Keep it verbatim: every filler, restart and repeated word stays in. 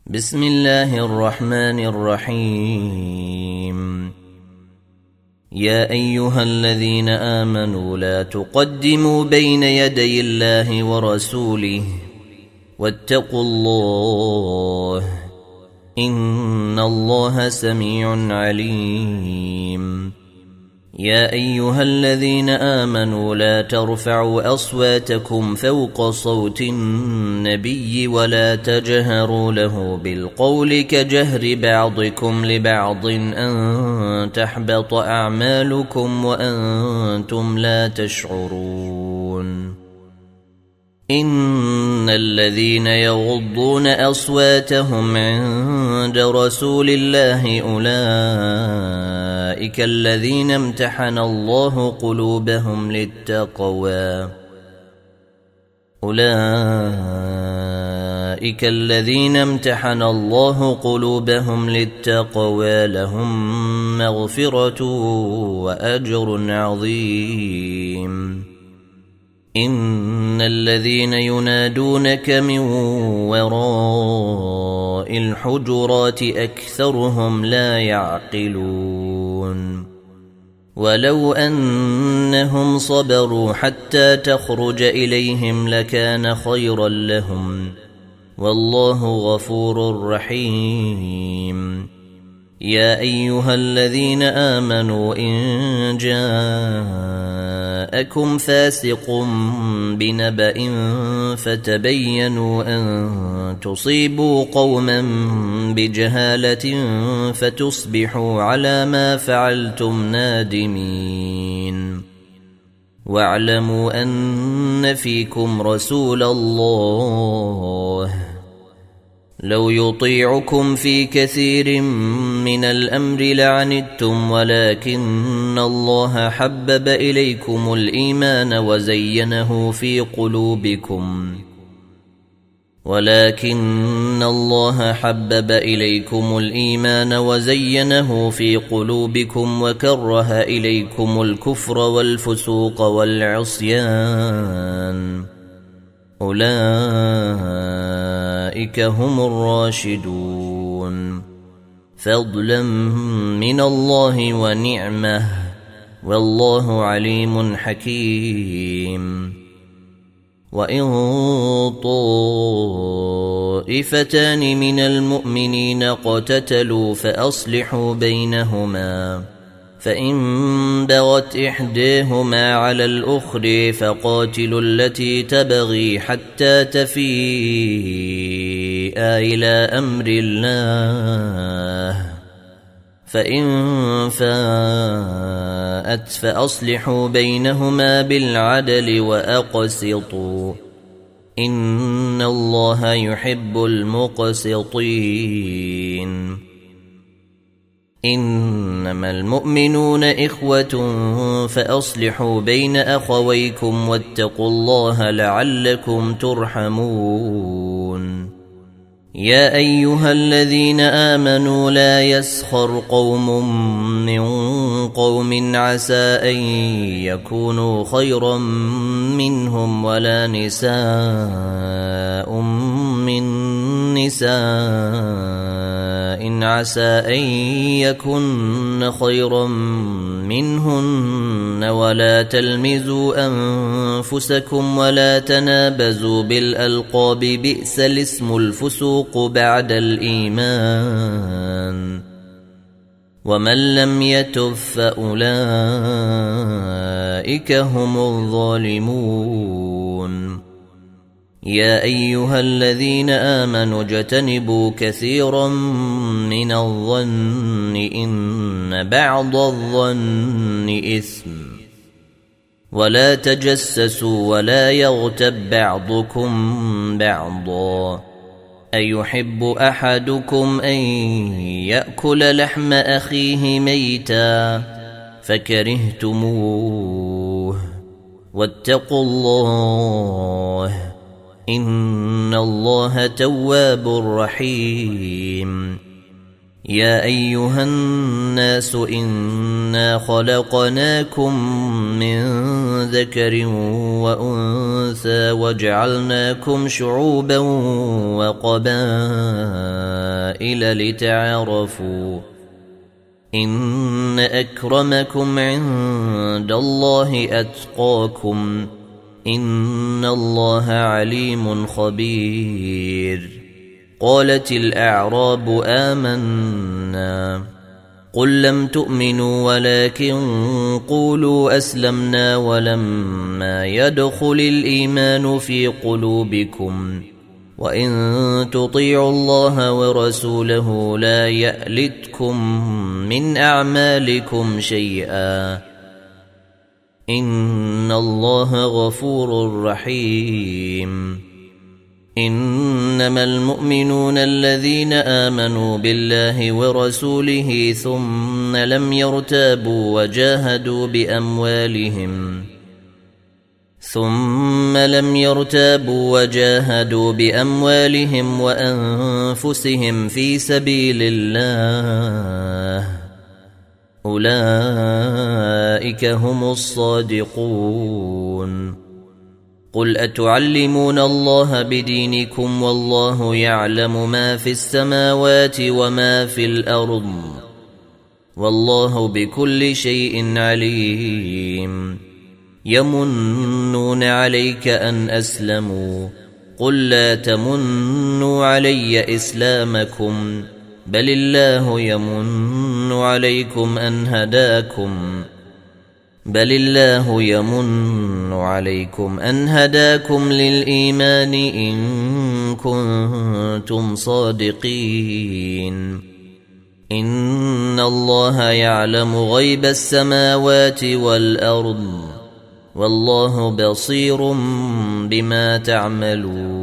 بسم الله الرحمن الرحيم. يا أيها الذين آمنوا لا تقدموا بين يدي الله ورسوله واتقوا الله إن الله سميع عليم. يا أيها الذين آمنوا لا ترفعوا أصواتكم فوق صوت النبي ولا تجهروا له بالقول كجهر بعضكم لبعض أن تحبط أعمالكم وأنتم لا تشعرون. إن الذين يغضون أصواتهم عند رسول الله أولئك الذين امتحن الله قلوبهم للتقوى أولئك الذين امتحن الله قلوبهم للتقوى لهم مغفرة وأجر عظيم. إن الذين ينادونك من وراء الحجرات أكثرهم لا يعقلون. ولو أنهم صبروا حتى تخرج إليهم لكان خيرا لهم والله غفور رحيم. يا أيها الذين آمنوا إن جاءكم فاسق بنبأ فتبينوا أن تصيبوا قوما بجهالة فتصبحوا على ما فعلتم نادمين. واعلموا أن فيكم رسول الله لو يطيعكم في كثير من الأمر لعنتم ولكن الله حبب إليكم الإيمان وزينه في قلوبكم ولكن الله حبب إليكم الإيمان وزينه في قلوبكم وكره إليكم الكفر والفسوق والعصيان أولئك هم الراشدون فضلا من الله ونعمه والله عليم حكيم. وإن طائفتان من المؤمنين اقتتلوا فأصلحوا بينهما فإن بغت إحداهما على الأخرى فقاتلوا التي تبغي حتى تفيء إلى أمر الله فإن فاءت فأصلحوا بينهما بالعدل وأقسطوا إن الله يحب المقسطين. إنما المؤمنون إخوة فأصلحوا بين أخويكم واتقوا الله لعلكم ترحمون. يا أيها الذين آمنوا لا يسخر قوم من قوم عسى أن يكونوا خيرا منهم ولا نساء من نساء عسى أن يكن خيرا منهن ولا تلمزوا أنفسكم ولا تنابزوا بالألقاب بئس الاسم الفسوق بعد الإيمان ومن لم يتب فأولئك هم الظالمون. يا أيها الذين آمنوا اجتنبوا كثيرا من الظن إن بعض الظن إثم ولا تجسسوا ولا يغتب بعضكم بعضا أيحب أحدكم أن يأكل لحم أخيه ميتا فكرهتموه واتقوا الله إن الله تواب رحيم. يا أيها الناس إنا خلقناكم من ذكر وأنثى وجعلناكم شعوبا وقبائل قبائل لتعارفوا إن أكرمكم عند الله أتقاكم إن الله عليم خبير. قالت الأعراب آمنا قل لم تؤمنوا ولكن قولوا أسلمنا ولما يدخل الإيمان في قلوبكم وإن تطيعوا الله ورسوله لا يألتكم من أعمالكم شيئا إن الله غفور رحيم. إنما المؤمنون الذين آمنوا بالله ورسوله ثم لم يرتابوا وجاهدوا بأموالهم ثم لم يرتابوا وجاهدوا بأموالهم وأنفسهم في سبيل الله أولئك هم الصادقون. قل أتعلمون الله بدينكم والله يعلم ما في السماوات وما في الأرض والله بكل شيء عليم. يمنون عليك أن أسلموا قل لا تمنوا علي إسلامكم بل الله يمن عليكم أن هداكم بل الله يمن عليكم أن هداكم للإيمان إن كنتم صادقين. إن الله يعلم غيب السماوات والأرض والله بصير بما تعملون.